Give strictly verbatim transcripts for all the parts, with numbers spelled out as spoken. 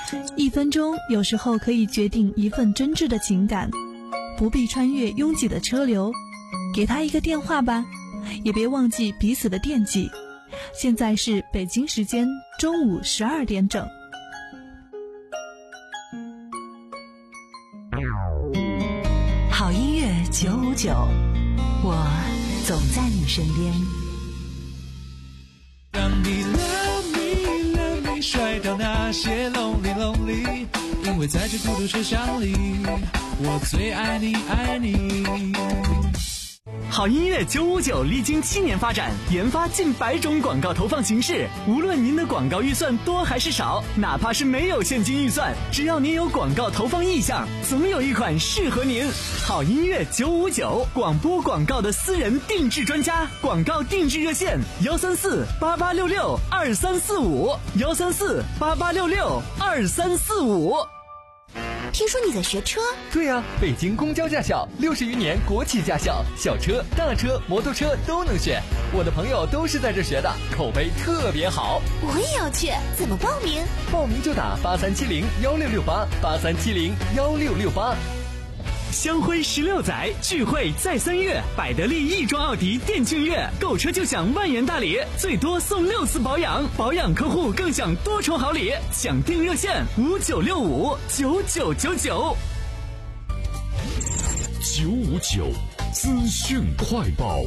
一分钟有时候可以决定一份真挚的情感，不必穿越拥挤的车流，给他一个电话吧，也别忘记彼此的惦记。现在是北京时间中午十二点整。 好音乐九五九，我总在你身边。 让你 love me love me 甩掉那些 lonely lonely， 因为在这孤独车厢里，我最爱你爱你。 好音乐九五九历经七年发展，研发近百种广告投放形式。无论您的广告预算多还是少，哪怕是没有现金预算，只要您有广告投放意向，总有一款适合您。好音乐九五九，广播广告的私人定制专家，广告定制热线幺三四八八六六二三四五幺三四八八六六二三四五。 听说你在学车？ 对啊，北京公交驾校，六十余年国企驾校，小车、大车、摩托车都能选。我的朋友都是在这学的，口碑特别好。 我也要去，怎么报名？ 报名就打八三七零幺六六八八三七零幺六六八。 香辉十六载，聚会在三月，百得利亦庄奥迪店庆月，购车就享万元大礼，最多送六次保养，保养客户更享多重好礼。抢订热线五九六五九九九九。 九五九资讯快报。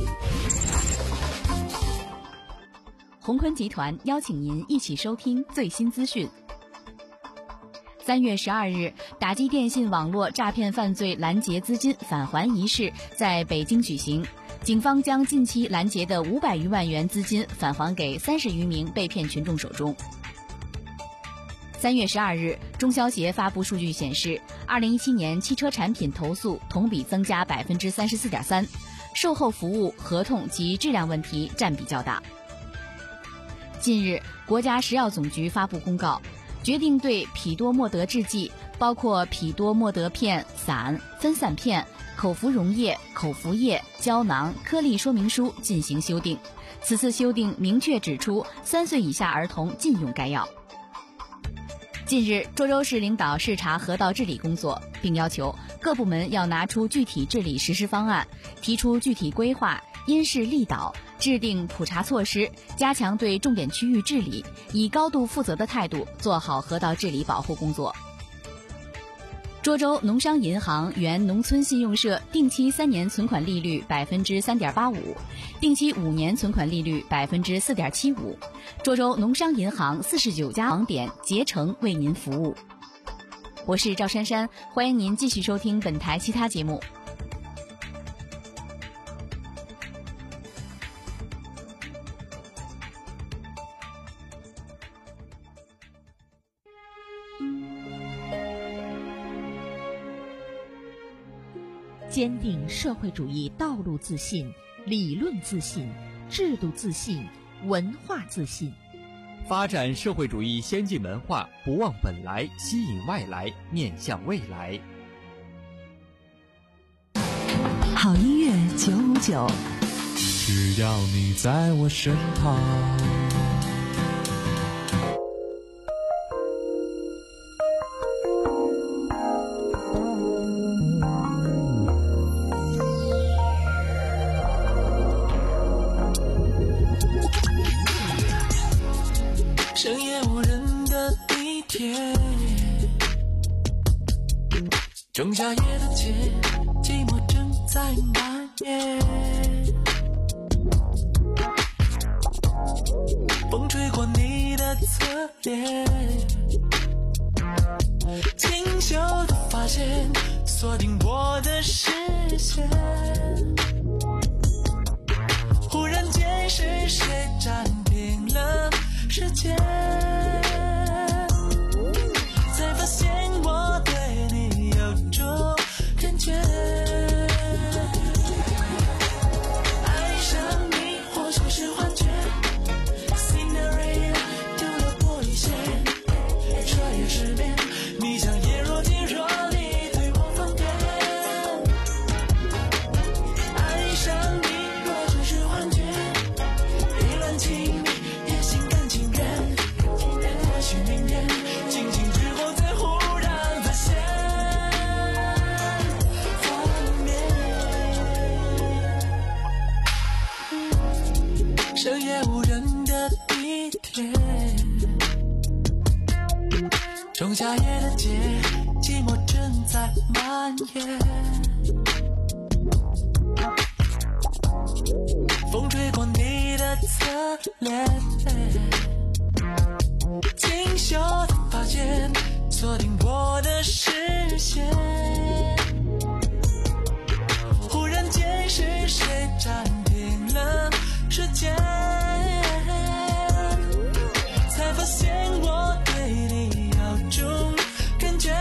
宏坤集团邀请您一起收听最新资讯。三月十二日，打击电信网络诈骗犯罪拦截资金返还仪式在北京举行。警方将近期拦截的五百余万元资金返还给三十余名被骗群众手中。三月十二日，中消协发布数据显示，二零一七年汽车产品投诉同比增加百分之三十四点三，售后服务、合同及质量问题占比较大。近日，国家食药总局发布公告，决定对匹多莫德制剂，包括匹多莫德片、散、分散片、口服溶液、口服液、胶囊、颗粒说明书进行修订。此次修订明确指出，三岁以下儿童禁用该药。近日，涿州市领导视察河道治理工作，并要求各部门要拿出具体治理实施方案，提出具体规划，因势利导，制定普查措施，加强对重点区域治理，以高度负责的态度做好河道治理保护工作。涿州农商银行原农村信用社定期三年存款利率百分之三点八五，定期五年存款利率百分之四点七五。涿州农商银行四十九家网点竭诚为您服务。我是赵珊珊，欢迎您继续收听本台其他节目。 坚定社会主义道路自信、理论自信、制度自信、文化自信， 发展社会主义先进文化，不忘本来，吸引外来，面向未来。 好音乐九五九， 只要你在我身旁。 深夜无人的地铁，仲夏夜的街，寂寞正在蔓延。风吹过你的侧脸，清秀的发线锁定我的视线。忽然间是谁占领了世界，才发现我对你有种感觉。爱上你或许是幻觉， Cinderella 丢了玻璃鞋，穿越十遍，你像叶若即若离对我放电。爱上你若只是幻觉，意乱情人的地铁，仲夏夜的街，寂寞正在蔓延。风吹过你的侧脸，清秀的发间锁定我的视线。忽然间是谁暂停了时间，才发现我对你有种感觉。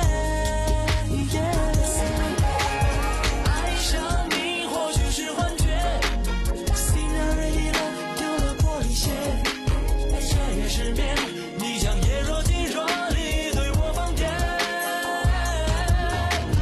爱上你或许是幻觉，心啊累了丢了玻璃鞋，夜夜失眠，你像叶若即若离对我放电。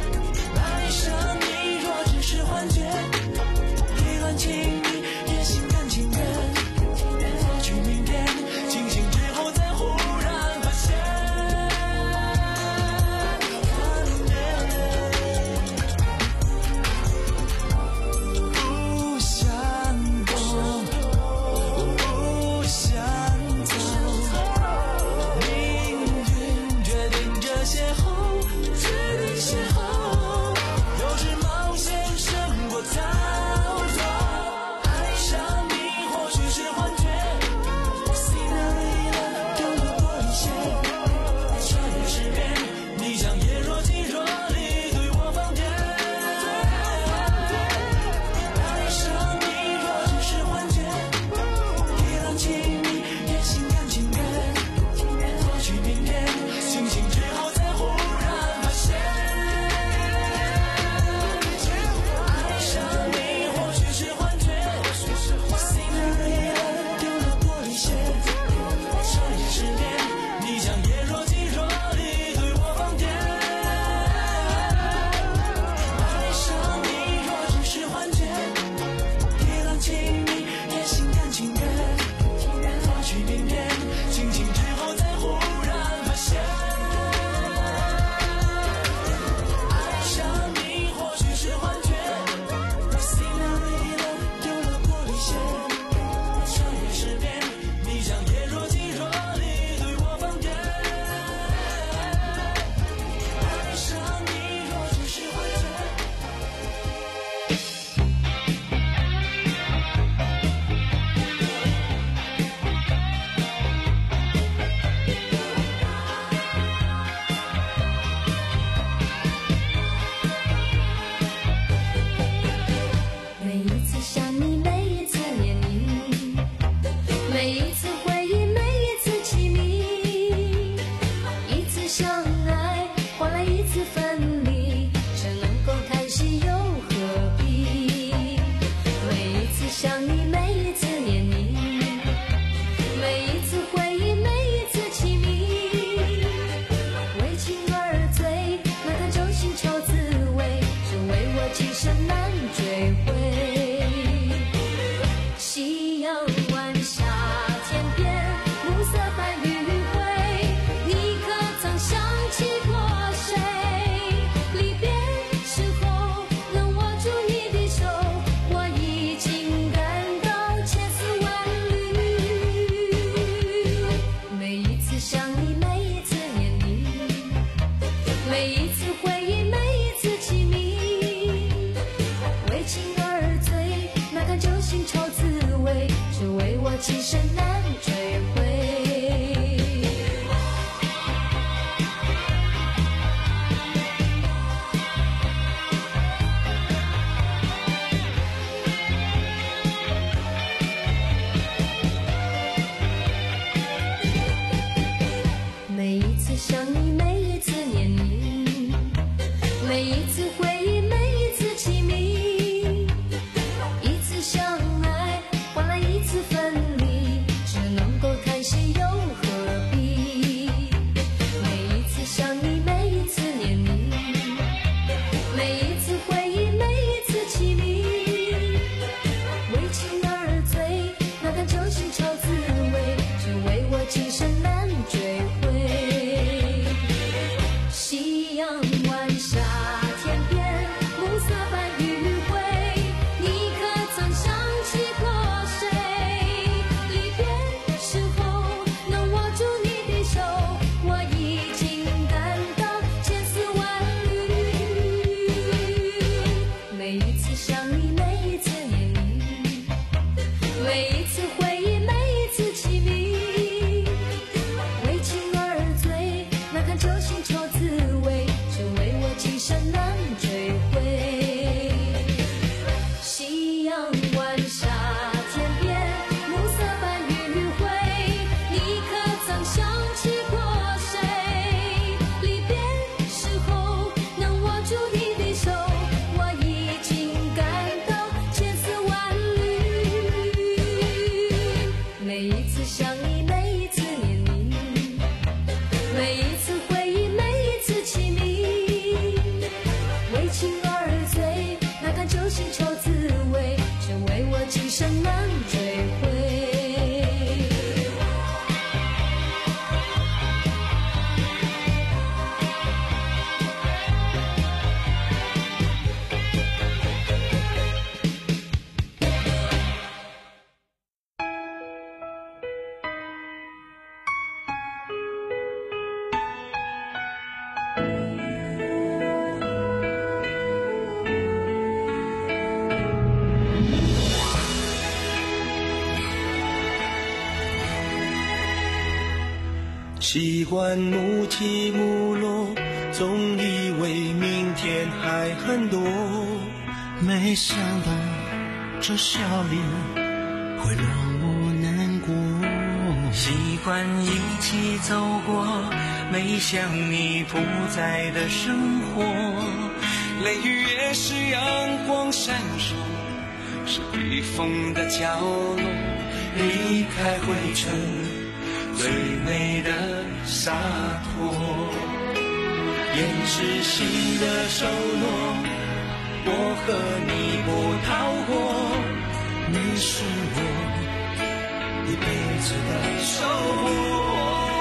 习惯幕起幕落，总以为明天还很多， 没想到这笑脸会让我难过。 习惯一起走过，没想你不在的生活，雷雨也是阳光闪烁，是避风的角落，离开灰尘最美的洒脱，掩饰心的收落，我和你不逃过， 你是我一辈子的守护。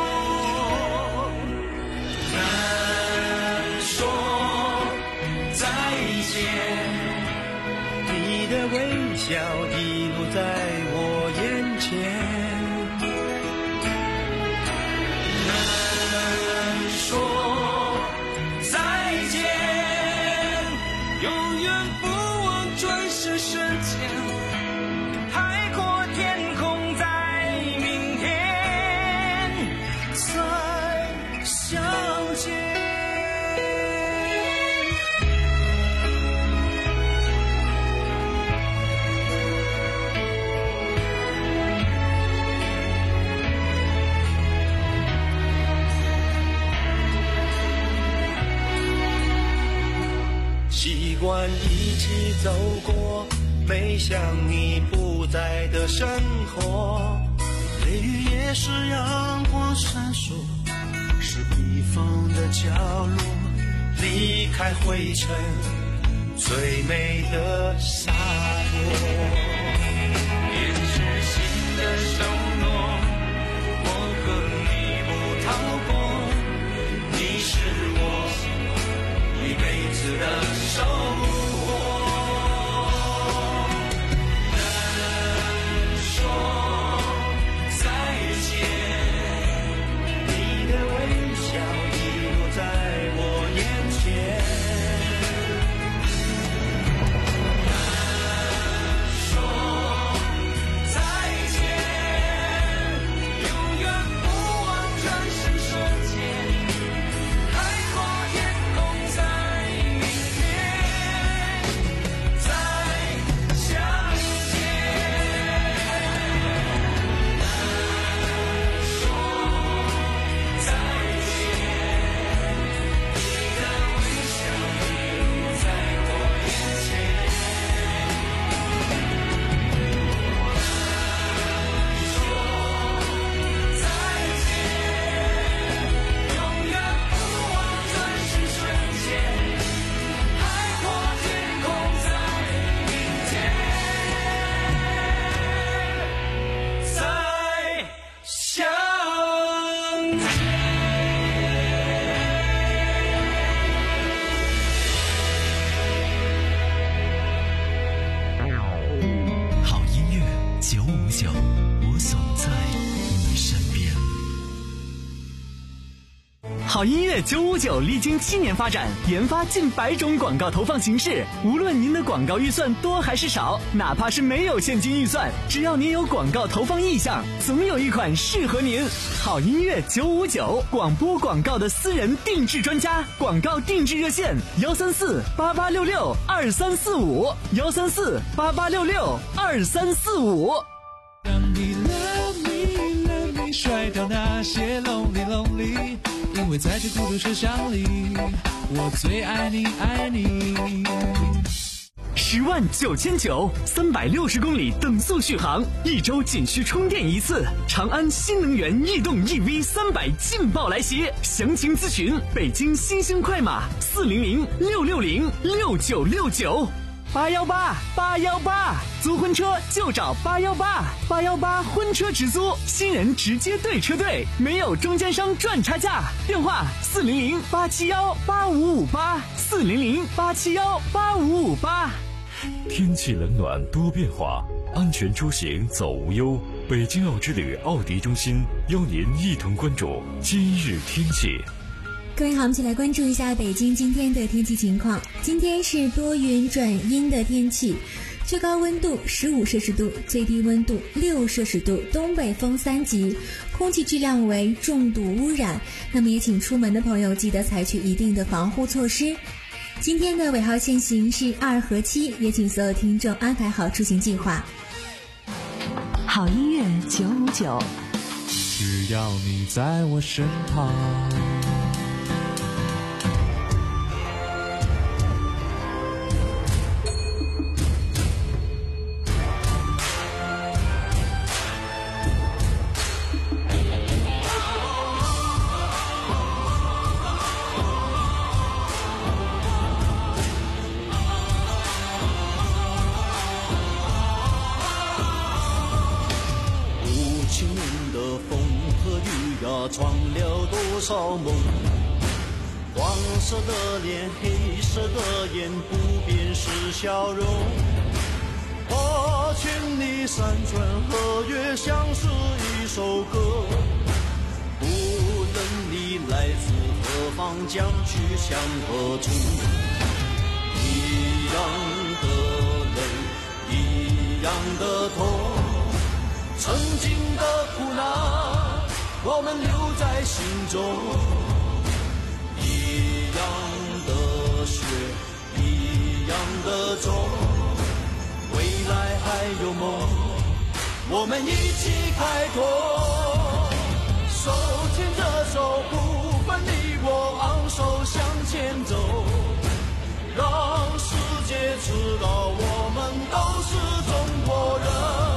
难说再见， 你的微笑一路在我眼前。 难说再见，永远不忘转世瞬间，海阔天空在明天再相见。习惯一起走过，没想你不在的生活， 雷雨也是阳光闪烁，是避风的角落， 离开灰尘最美的洒脱，掩饰心的收落，我和你不逃过，你是我一辈子的守护。难说再见，你的微笑一路在我眼前。难说再见，永远不忘转世瞬间，海阔天空在明天再相见。难说再见，你的微笑一路在我眼前。难说再见，永远不忘转世瞬间，海阔天空在明天再相见。 好音乐九五九，我总在你身边。 好音乐九五九历经七年发展，研发近百种广告投放形式。无论您的广告预算多还是少，哪怕是没有现金预算，只要您有广告投放意向，总有一款适合您。好音乐九五九，广播广告的私人定制专家，广告定制热线幺三四八八六六二三四五幺三四八八六六二三四五。 让你 love me love me 甩掉那些 lonely lonely， 因为在这孤独车厢里，我最爱你爱你。 十万九千九，三百六十公里等速续航，一周仅需充电一次。长安新能源逸动 E V 三百劲爆来袭，详情咨询北京新兴快马四零零六六零六九六九。八幺八八幺八，租婚车就找八幺八，八幺八婚车直租，新人直接对车队，没有中间商赚差价。电话四零零八七幺八五五八，四零零八七幺八五五八。 天气冷暖多变化，安全出行走无忧。北京奥之旅奥迪中心邀您一同关注今日天气。 各位好，我们一起来关注一下北京今天的天气情况。今天是多云转阴的天气， 最高温度十五摄氏度，最低温度六摄氏度，东北风三级，空气质量为重度污染。那么也请出门的朋友记得采取一定的防护措施。今天的尾号限行是二和七，也请所有听众安排好出行计划。 好音乐九五九， 只要你在我身旁。 闯了多少梦，黄色的脸，黑色的眼，不变是笑容。花千里山川河岳，像是一首歌。无论你来自何方，将去向何处，一样的泪，一样的痛，曾经的苦难我们留在心中，一样的血，一样的种，未来还有梦，我们一起开拓，手牵着手，不分你我，昂首向前走，让世界知道我们都是中国人。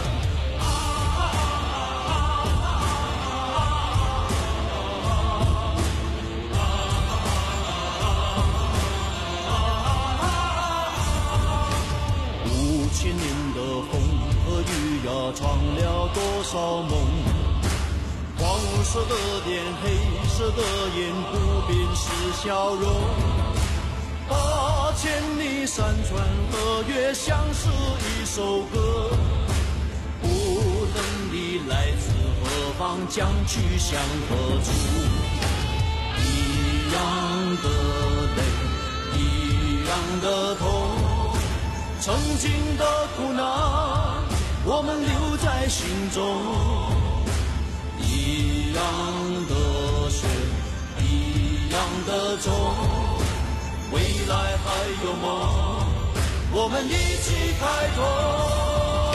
千年的风和雨呀，闯了多少梦，黄色的脸，黑色的眼，不变是笑容。八千里山川河岳，像是一首歌。无论你来自何方，将去向何处，一样的泪，一样的痛，曾经的苦难我们留在心中，一样的血，一样的种，未来还有梦，我们一起开拓。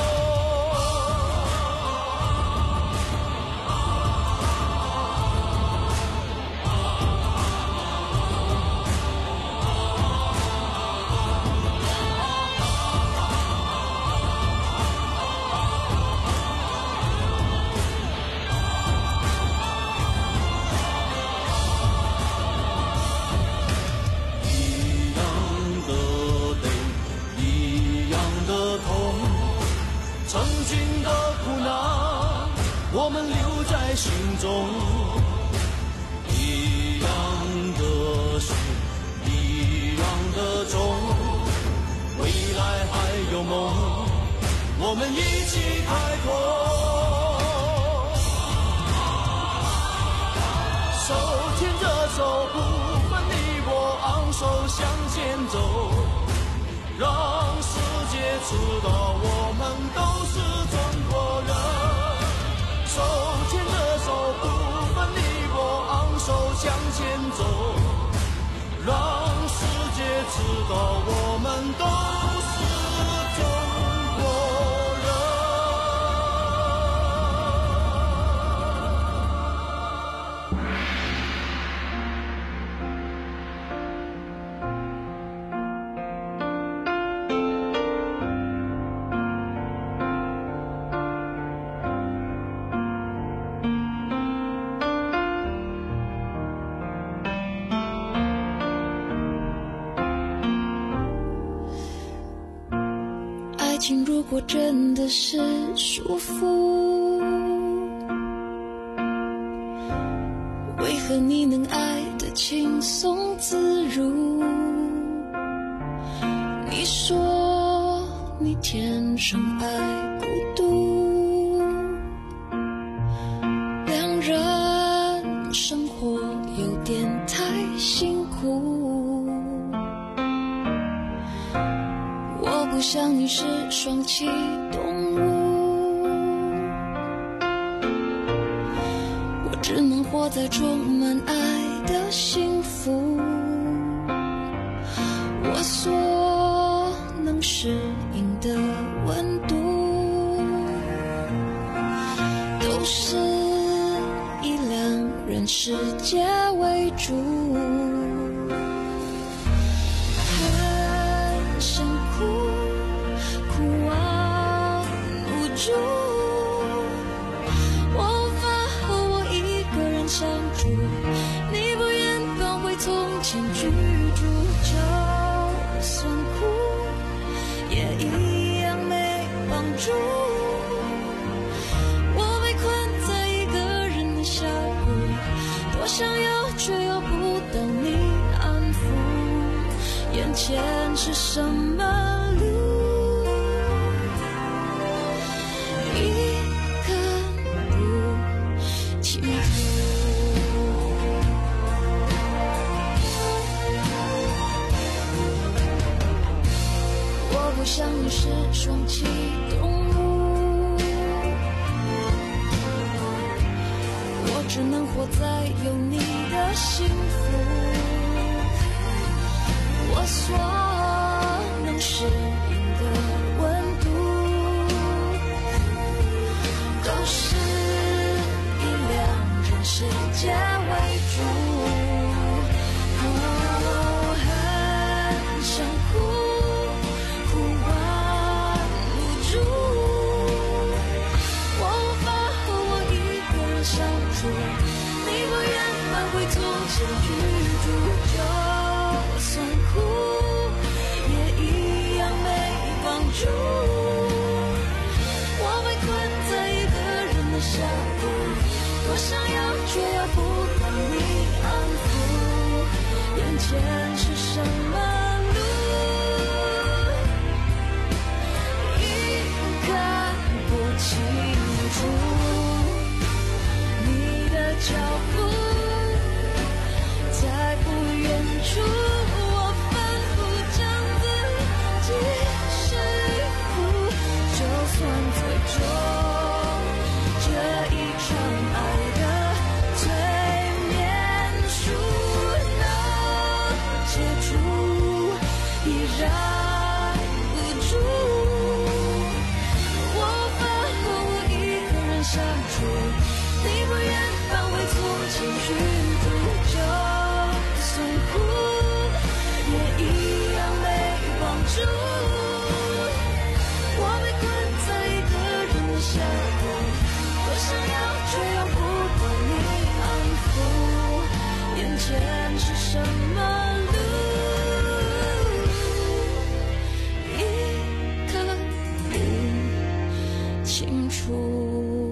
我们留在心中，一样的血，一样的种，未来还有梦，我们一起开拓，手牵着手，不分你我，昂首向前走，让世界知道我们都是中国人。手牵着手，不分你我，昂首向前走，让世界知道我们都是中国人。 情如果真的是束缚，为何你能爱得轻松自如？你说你天生爱孤独，两人生活有点太辛苦。我不像你是双栖动物，我只能活在充满爱的幸福。我所能适应的温度，都是以两人世界为主。我无法和我一个人相处，你不愿搬回从前居住，就算哭也一样没帮助。我被困在一个人的峡谷，多想要却要不到你安抚，眼前是什么路？我像你是双栖动物，我只能活在有你的幸福。我所能适应的温度，都是以两人世界为主。居住，就算哭也一样没帮助。我被困在一个人的峡谷，多想要却要不到你安抚，眼前是什么路，已看不清楚。你的脚步在不远处，我反复将自己说服，就算最终这一场爱的催眠术能解除，依然无助。我无法和我一个人相处，你不愿搬回从前居住，就算哭也一样没帮助。我被困在一个人的峡谷，多想要却要不到你安抚，眼前是什么路，一看不清楚。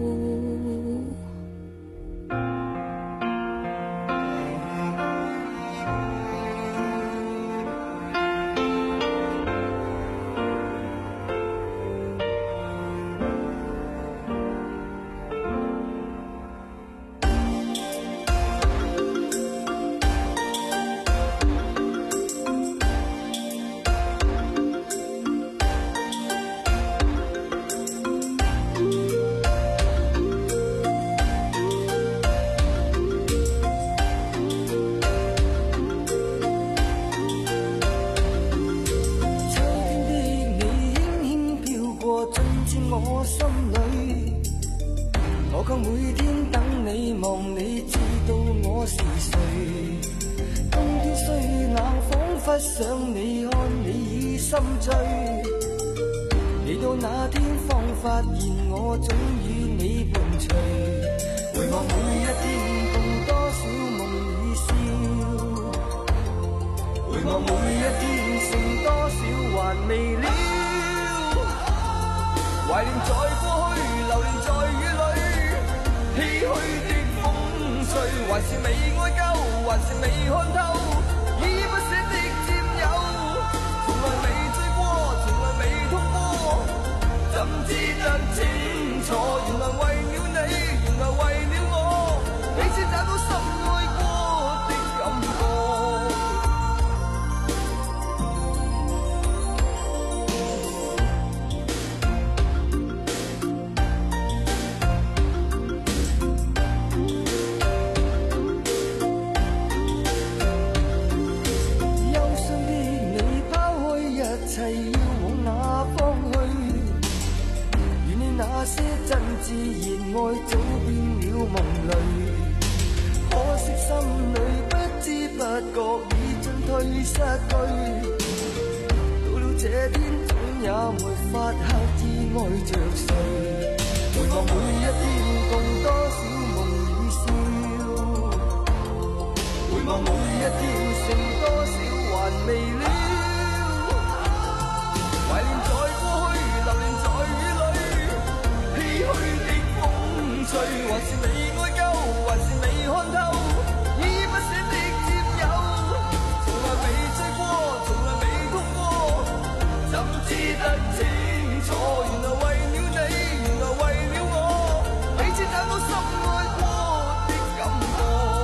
我心裏，我卻每天等你望你，知道我是誰。冬天雖冷，彷彿想你，看你已心醉。你到那天方發現我總與你伴隨。回望每一天，共多少夢已消。回望每一天，剩多少還未了。懷念在過去，流連在雨裏，唏噓的風碎，還是未愛夠，還是未看透，依不捨的佔有，從來未醉過，從來未痛過，怎知得清楚？原來為了你，原來為了我，彼此找到深愛過的感覺。 覺已進退失據。到了這天，總也沒法克制愛着誰。回望每一天，共多少夢已消。回望每一天，剩多少還未了。懷念在過去，流連在雨裏，唏噓的風吹，還是未愛夠，還是未看透，依不捨的佔有，從來未醉過，從來未痛過，怎知得清楚？原來為了你，原來為了我，彼此找到深愛過的感覺。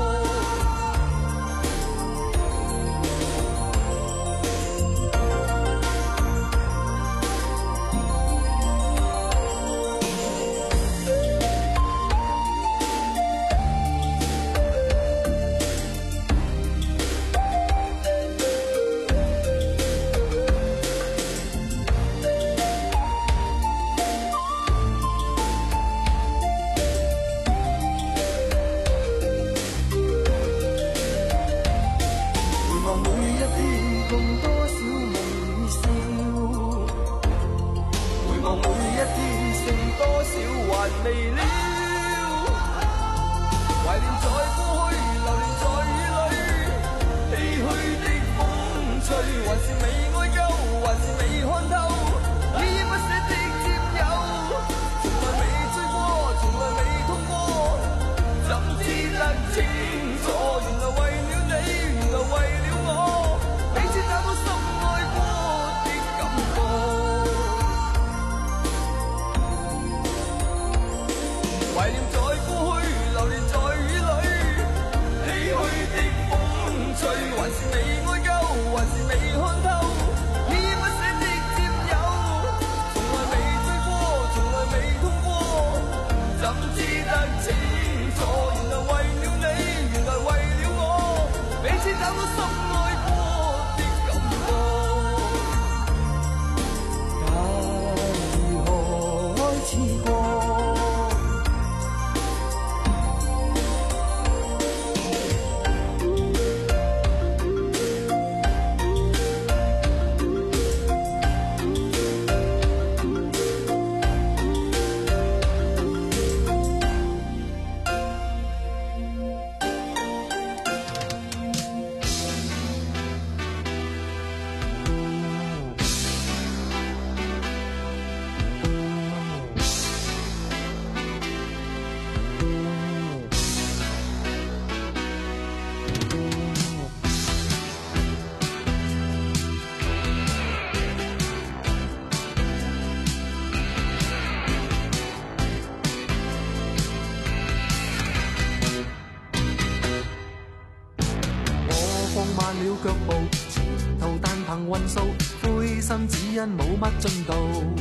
腳步，前途但憑運數，灰心只因冇乜進度。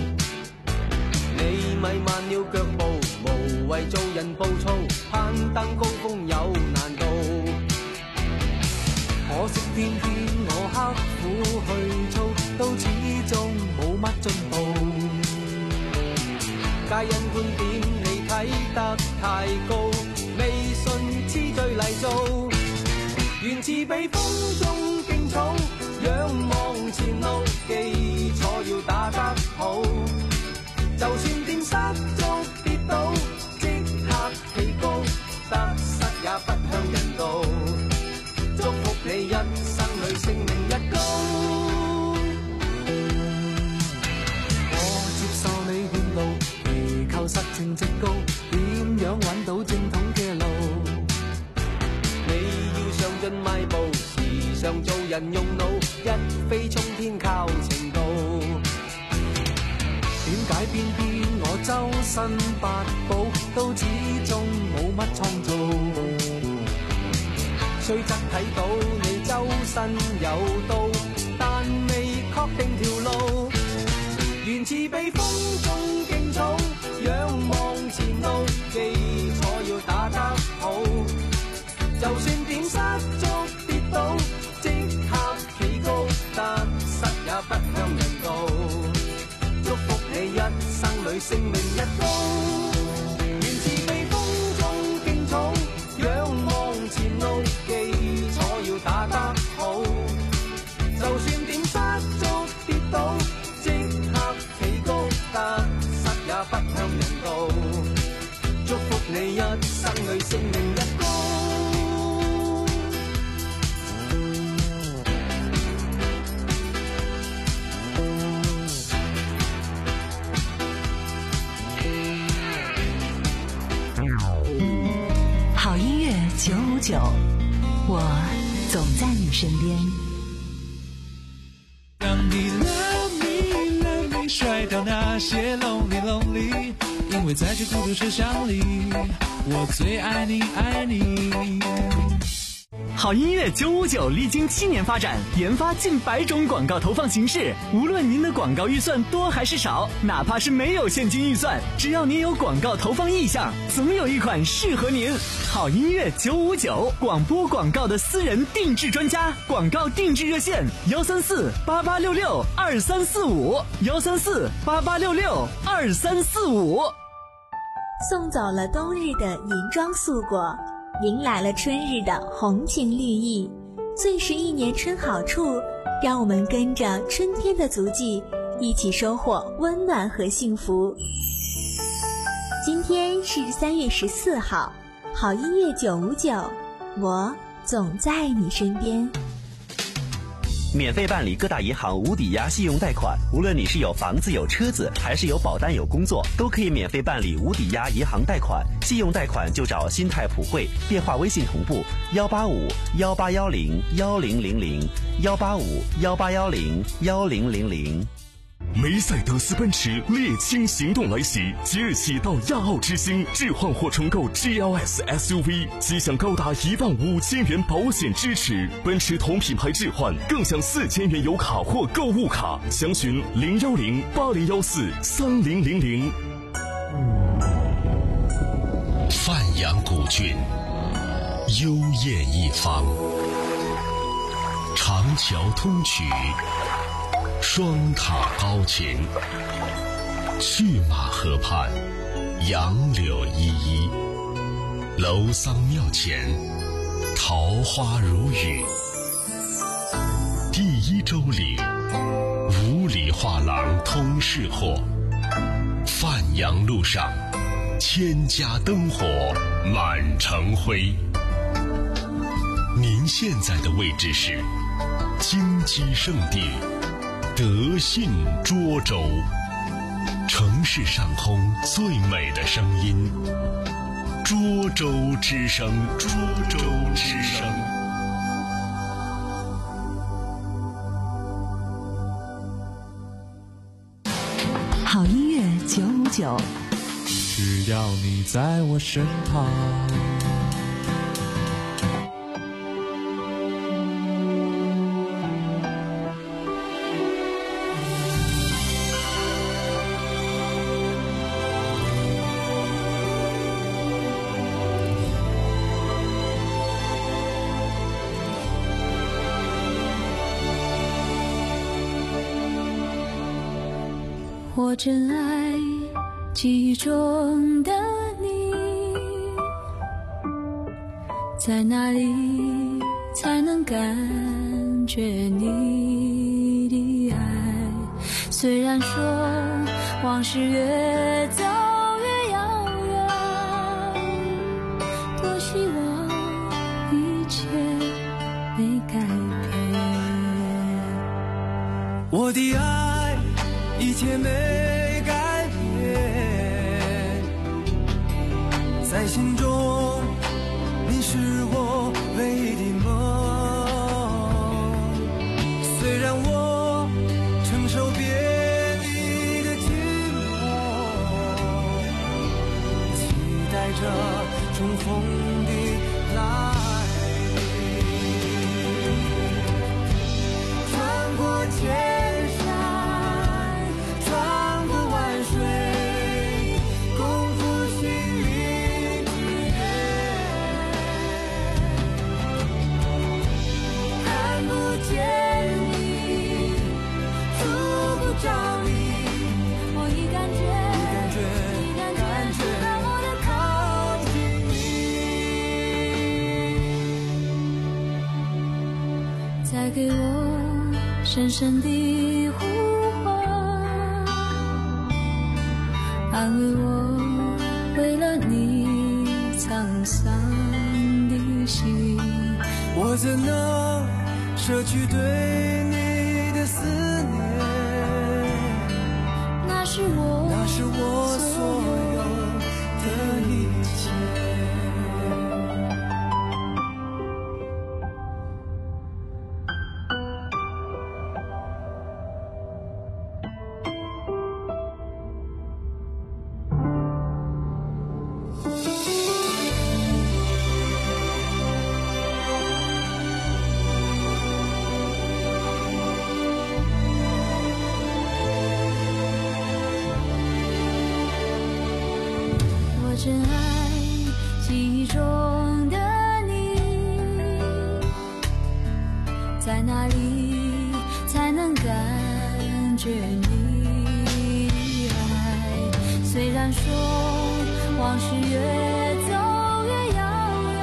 你咪慢了腳步，無謂做人暴躁，攀登高峰有難度。 可惜偏偏我刻苦去操，都始終冇乜進步。 皆因觀點你睇得太高，未信痴醉泥造。原似被風中勁草，仰望前路，基礎要打得好。就算點失足跌倒，即刻企高，得失也不向人道。祝福你一生裏性命一高。 我接受你勸導，祈求實情直告，點樣揾到正統嘅路？ 上進邁步，時常做人用腦，一飛沖天靠程度。 點解偏偏我周身八寶，都始終冇乜創造？ 雖則睇到你周身有刀，但未確定條路。原似被風中勁草，仰望前路，基礎要打得好。就算點失足跌倒，即刻企高，得失也不向人道。祝福你一生裏性命一高。原是被風中勁草，仰望前路，基礎要打得好音乐九五九，我总在你身边。 让你 love me love me 甩掉那些 lonely lonely， 因为在这孤独车厢里，我最爱你爱你。 好音乐九五九历经七年发展，研发近百种广告投放形式。无论您的广告预算多还是少，哪怕是没有现金预算，只要您有广告投放意向，总有一款适合您。好音乐九五九，广播广告的私人定制专家，广告定制热线：幺三四八八六六二三四五，幺三四八八六六二三四五。 送走了冬日的银装素裹，迎来了春日的红情绿意，最是一年春好处，让我们跟着春天的足迹，一起收获温暖和幸福。今天是三月十四号，好音乐九五九，我总在你身边。 免费办理各大银行无抵押信用贷款，无论你是有房子有车子，还是有保单有工作，都可以免费办理无抵押银行贷款。信用贷款就找新泰普惠，电话微信同步幺八五幺八幺零幺零零零幺八五幺八幺零幺零零零。 梅赛德斯奔驰猎青行动来袭，即日起到亚奥之星置换或重购 G L S S U V， 即享高达一万五千元保险支持。奔驰同品牌置换更享四千元油卡或购物卡，详询零幺零八零幺四三零零零。 范阳古郡，幽艳一方，长桥通衢，双塔高擎，去马河畔，杨柳依依，楼桑庙前，桃花如雨。第一周里，五里画廊通市货，范阳路上，千家灯火满城辉。您现在的位置是金鸡圣地德信涿州，城市上空最美的声音，涿州之声，涿州之声。 好音乐九五九， 只要你在我身旁。 我真爱记忆中的你，在哪里才能感觉你的爱？虽然说往事越走越遥远，多希望一切没改变。 我的爱一切没改变，在心中你是我唯一的梦。虽然我承受别离的寂寞，期待着重逢的来临，穿过千再给我深深的呼唤，安慰我为了你沧桑的心。 我怎能舍去对你的思念？ 那是我， 那是我所有的一切。 在哪里才能感觉你爱？虽然说往事越走越遥远，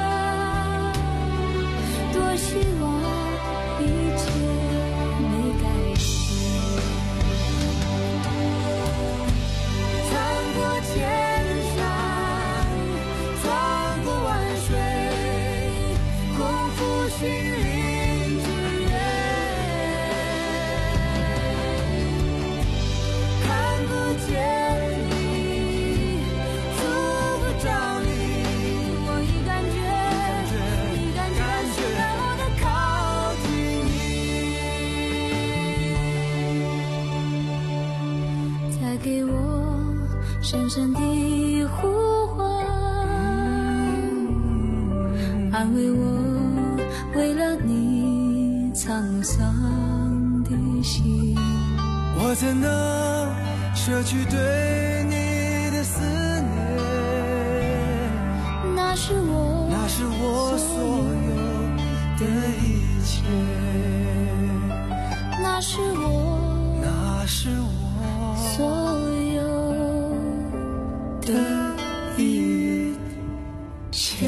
多希望一切没改变。穿过千山，穿过万水，空负心灵之约，看不见你，触不着你，我已感觉，已感觉是那么的靠近你，再给我深深的呼唤，安慰我为了你沧桑的心。 我怎能舍去对你的思念？ 那是我， 那是我所有的一切， 那是我， 那是我所有的一切。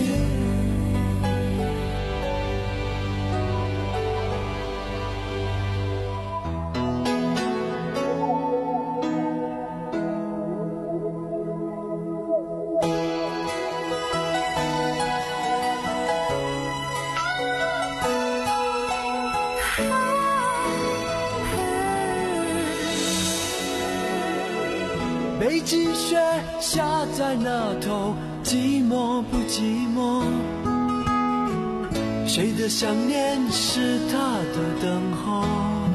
北极雪下在那头，寂寞不寂寞？谁的想念是他的等候？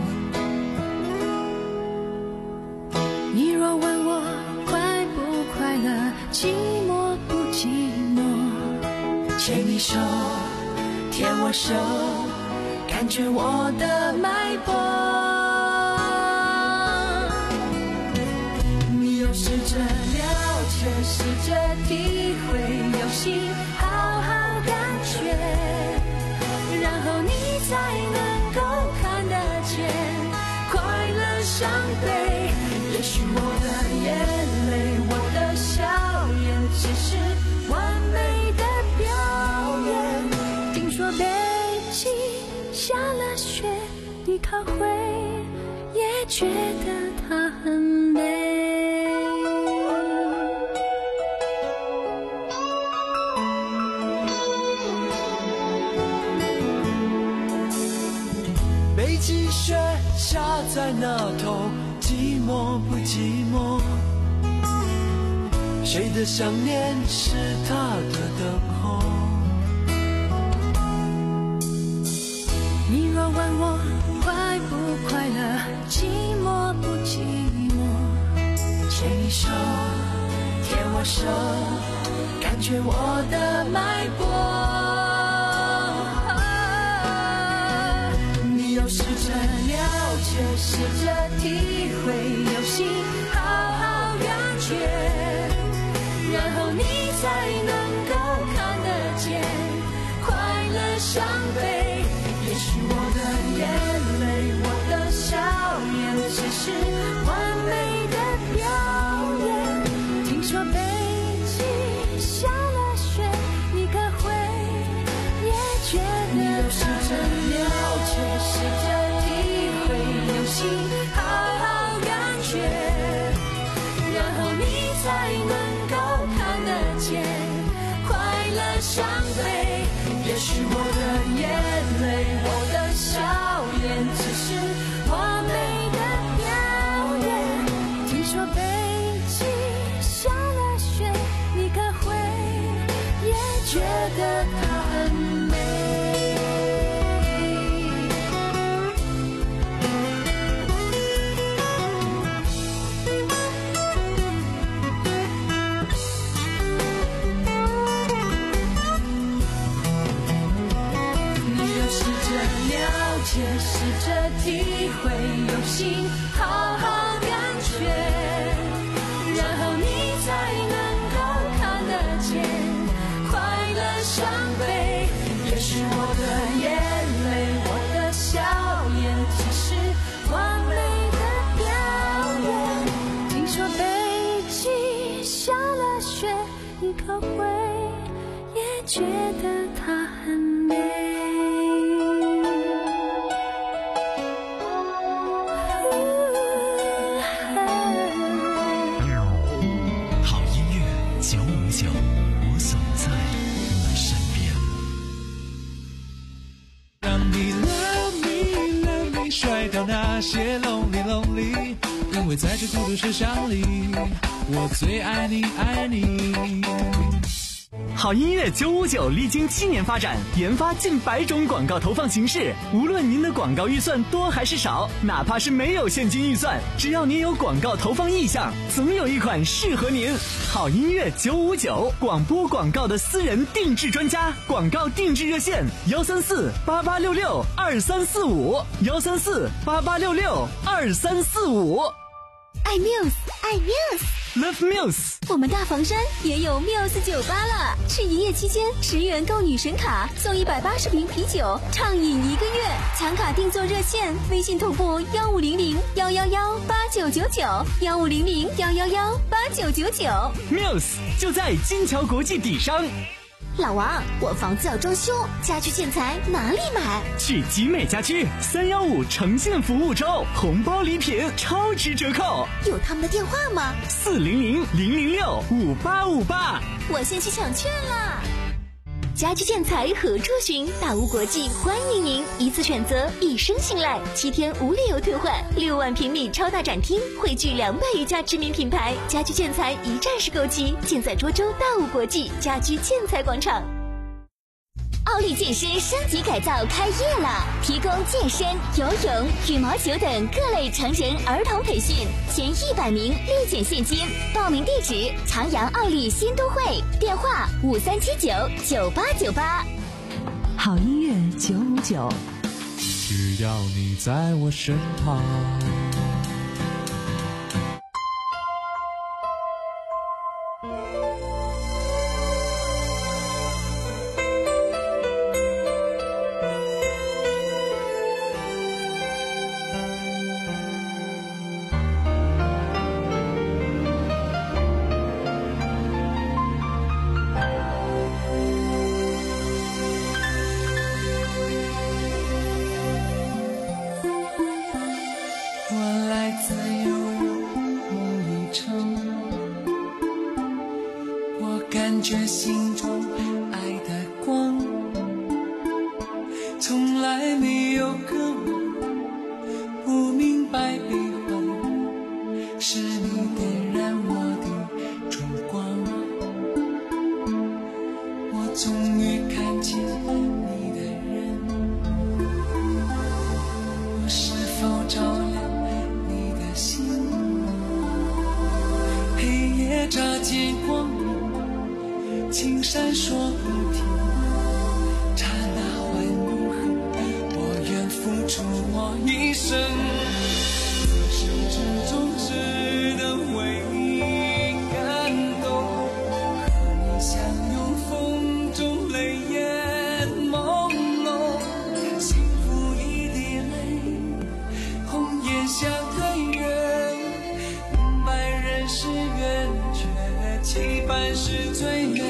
你若问我快不快乐，寂寞不寂寞？ 牵你手， 牵我手，感觉我的脉搏。你有试着了解，试着体会，有心好好感觉，然后你才能够看得见快乐伤悲。也许我的眼泪，我的笑颜，只是完美的表演。听说北极下了雪，你可会也觉得它很美？ 北极雪下在那头，寂寞不寂寞？谁的想念是他的等候？ 你若问我快不快乐，寂寞不寂寞？牵你手，牵我手，感觉我的脉搏。你有试着了解，试着体会，有心好好感觉，然后你才能够看得见快乐伤悲。也许我的眼泪，我的笑颜，只是完美的表演。听说北极下了雪，你可会也觉得你有试着了解，试着体会，有心好好感觉，然后你才能够看得见快乐伤悲。也许我的眼泪，我的笑颜，只是完美的表演。听说北极下了雪，你可会也觉得它很美？试着体会，有心好好感觉，然后你才能够看得见快乐伤悲。也许我的眼泪，我的笑觉得它很美。 好音乐九五九，我总在你身边。 让你 love me love me 甩掉那些 lonely lonely， 因为在这孤独车厢里，我最爱你爱你。 好音乐九五九历经七年发展，研发近百种广告投放形式。无论您的广告预算多还是少，哪怕是没有现金预算，只要您有广告投放意向，总有一款适合您。好音乐九五九，广播广告的私人定制专家，广告定制热线幺三四八八六六二三四五幺三四八八六六二三四五。 爱 Muse， 爱 Muse。Love Muse， 我们大房山也有 Muse 酒吧了。是营业期间，十元购女神卡送一百八十瓶啤酒，畅饮一个月。抢卡订座热线：微信同步幺五零零幺幺幺八九九九幺五零零幺幺幺八九九九。 Muse 就在金桥国际底商。 老王，我房子要装修，家居建材哪里买？ 去集美家居三幺五诚信服务周，红包礼品超值折扣。 有他们的电话吗？ 四零零零零六五八五八。 我先去抢券啦！家居建材何处寻？大屋国际欢迎您，一次选择，一生信赖，七天无理由退换，六万平米超大展厅，汇聚两百余家知名品牌，家居建材一站式购齐，建在涿州大屋国际家居建材广场。奥利健身升级改造开业了，提供健身、游泳、羽毛球等各类成人儿童培训，前一百名立减现金。报名地址：长阳奥利新都会，电话五三七九九八九八。 好音乐九五九， 只要你在我身旁。 感觉心中爱的光，从来没有个我不明白悲欢，是你点燃我的烛光，我终于看见你的人，我是否照亮你的心？黑夜乍见光明，情闪烁不停，刹那换永恒，我愿付出我一生，自始至终值得回忆感动，和你相拥风中泪眼朦胧，幸福一滴泪，红颜相对人，明白人是缘，却期盼是最美。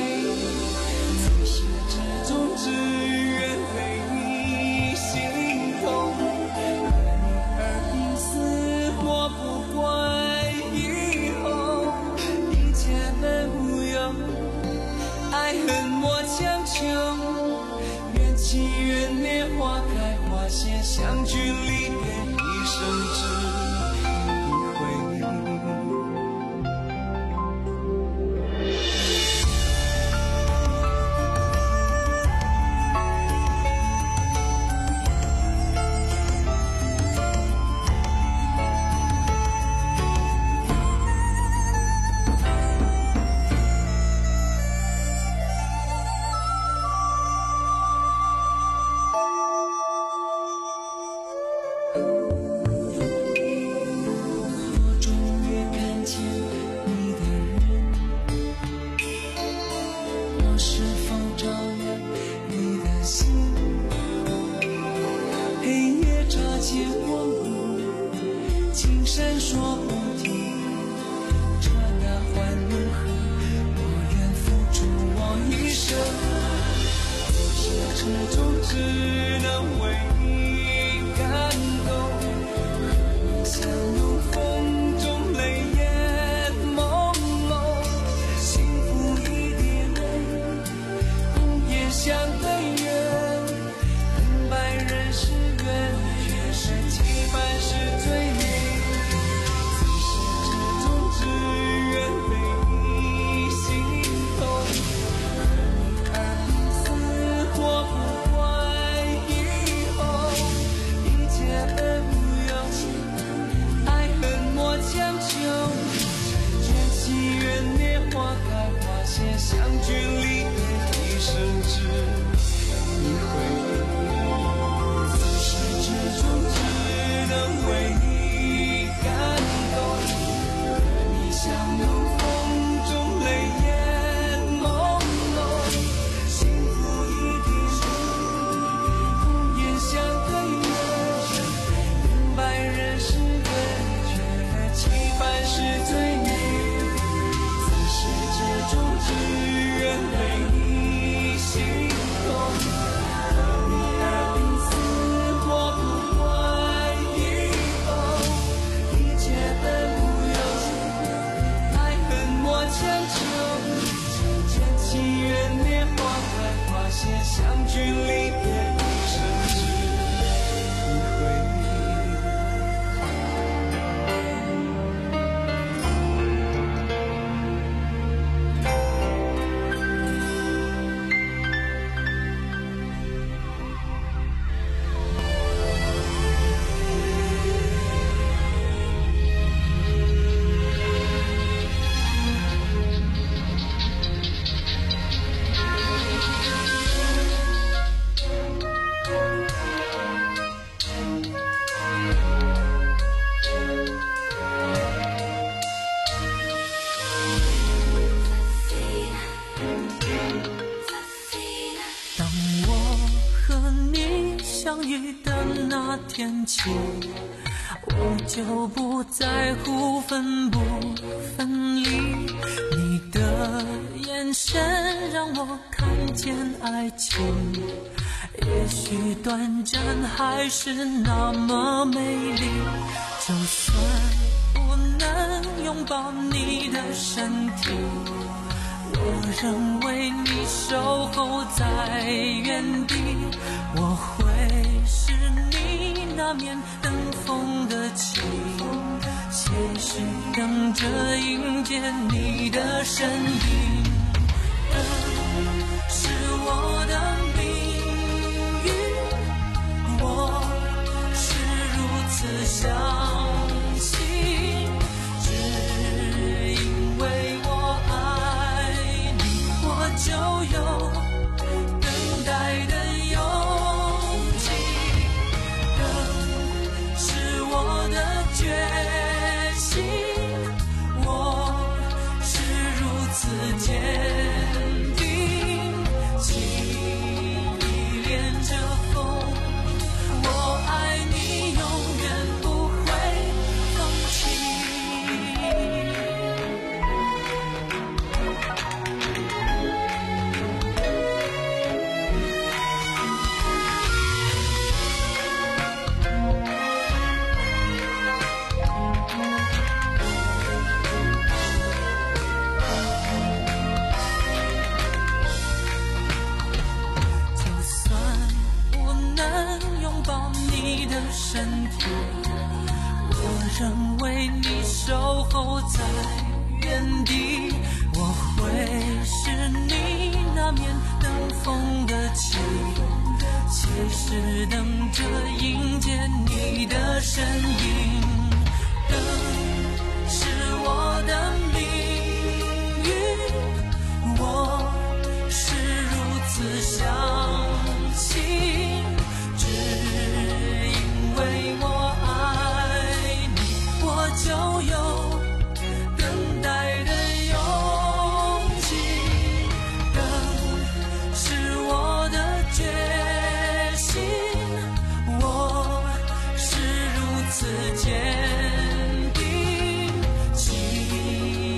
只愿为你心痛，和你而拼死，我不管以后一切本无忧，爱恨莫强求，缘起缘灭，花开花谢，相聚离别，一生只一回。 这种只能为你感动。相拥风中泪眼朦胧，幸福一滴泪，红颜相对缘，明白人是缘，却是期盼是罪孽。自始至终只愿为你心痛，和你而彼此活不管以后，一切本无用，爱恨莫强求。缘起缘灭，花开花谢，相聚离别，一生只一回。自始至终只能为你感动，和你相拥风中泪眼朦胧，幸福一滴泪，红颜相对缘，明白人是缘，却期盼是罪孽。自始至终只愿为你心痛，和你而彼此活不管以后，一切本无用，爱恨莫强求。缘起缘灭，花开花谢，相聚离别，一生只一回。 当我和你相遇的那天起，我就不在乎分不分离。你的眼神让我看见爱情，也许短暂，还是那么美丽。就算不能拥抱你的身体，我仍为你守候在原地。我会是你那面等风的旗，随时等着迎接你的身影。灯是我的命运，我是如此相信，只因为我爱你，我就有等待的勇气。灯是我的决心，我是如此坚定，情依恋着风，我爱你永远不会放弃。就算不能拥抱你的身体，我仍为你守候在原地。我会是你那面等风的旗，随时等着迎接你的身影。灯是我的命运，我是如此相信，只因为我爱你，我就有等待的勇气。灯是我的决心，我是如此坚定，情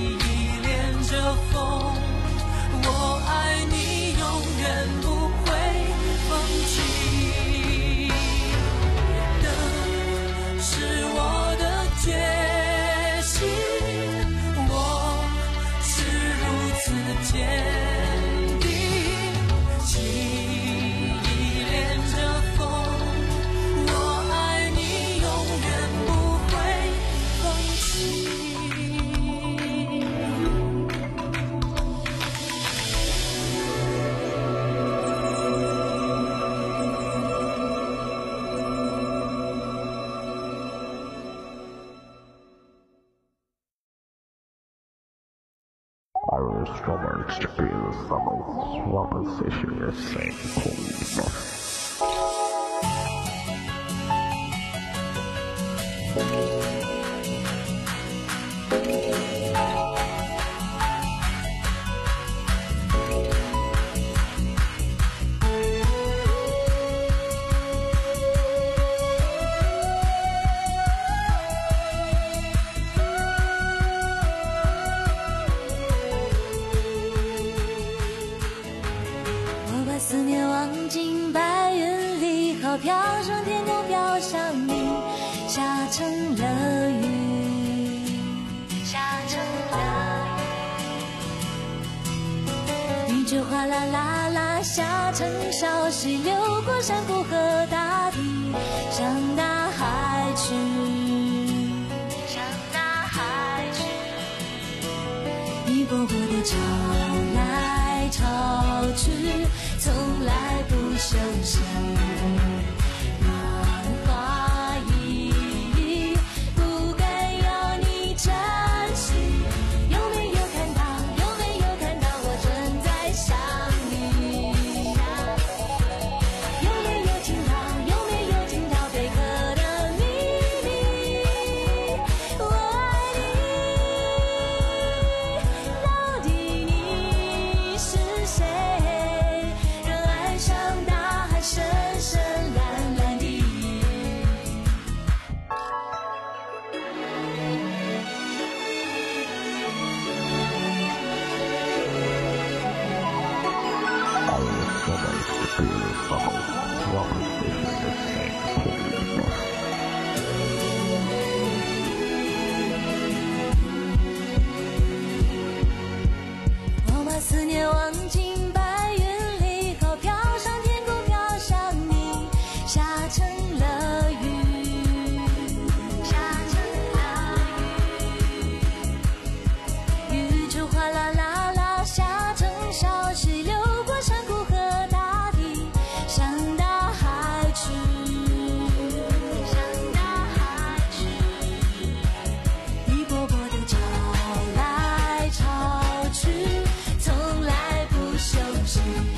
我把思念忘进白云里，好飘上天空，飘向你，下成了雨，下成了雨，雨就哗啦啦啦下成小溪，流过山谷和大地，向大海去，向大海去，一波波的潮来潮去，从来不休息，浪花依依，不该要你珍惜。有没有看到？有没有看到我正在想你？有没有听到？有没有听到贝壳的秘密？我爱你，到底你是谁？深深蓝蓝的我把思念忘进白云里，好飘上天空，飘向你，下成了雨，下成了雨，雨就哗啦啦啦下成小溪，流过山谷和大地，向大海去，向大海去，一波波的潮来潮去，从来不休息。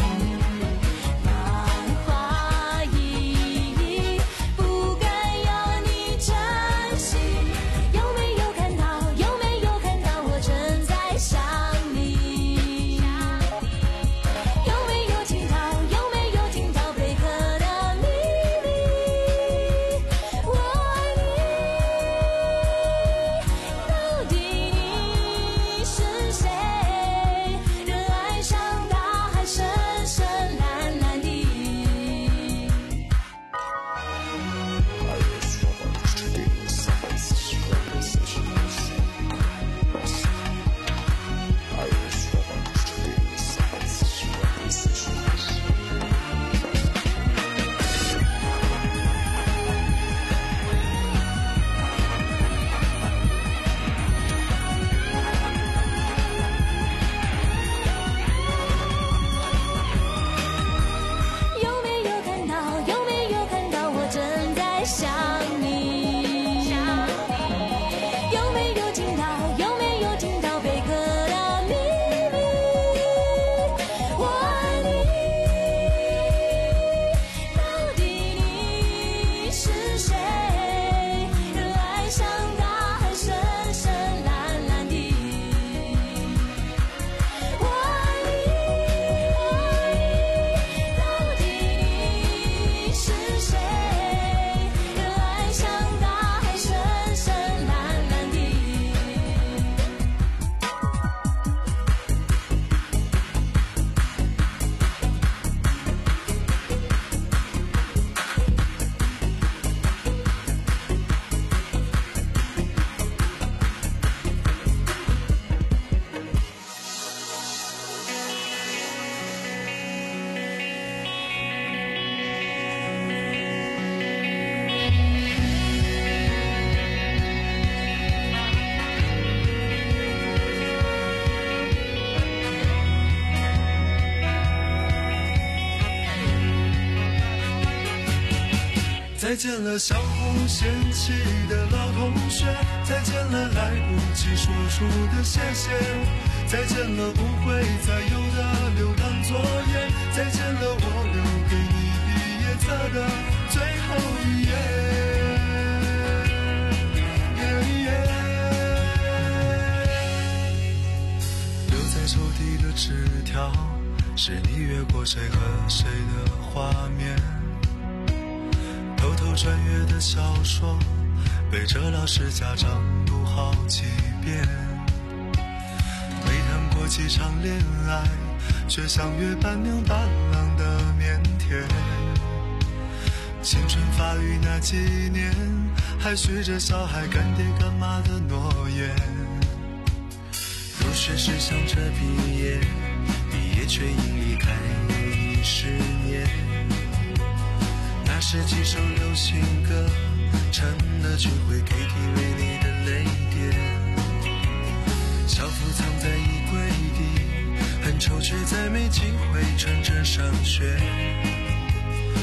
再见了相互嫌弃的老同学，再见了来不及说出的谢谢， 再见了不会再有的流淌作业，再见了我留给你毕业册的最后一页。留在抽屉的纸条，是你越过谁和谁的画面，偷偷穿越的小说，背着老师家长读好几遍。没谈过几场恋爱，却像约伴娘伴郎的腼腆。青春发育那几年，还许着小孩干爹干妈的诺言。入学时想着毕业，毕业却因离开又一十年。那时几首流行歌成了聚会 K T V 里的泪点。校服藏在衣柜底，很丑却再没机会穿着上学。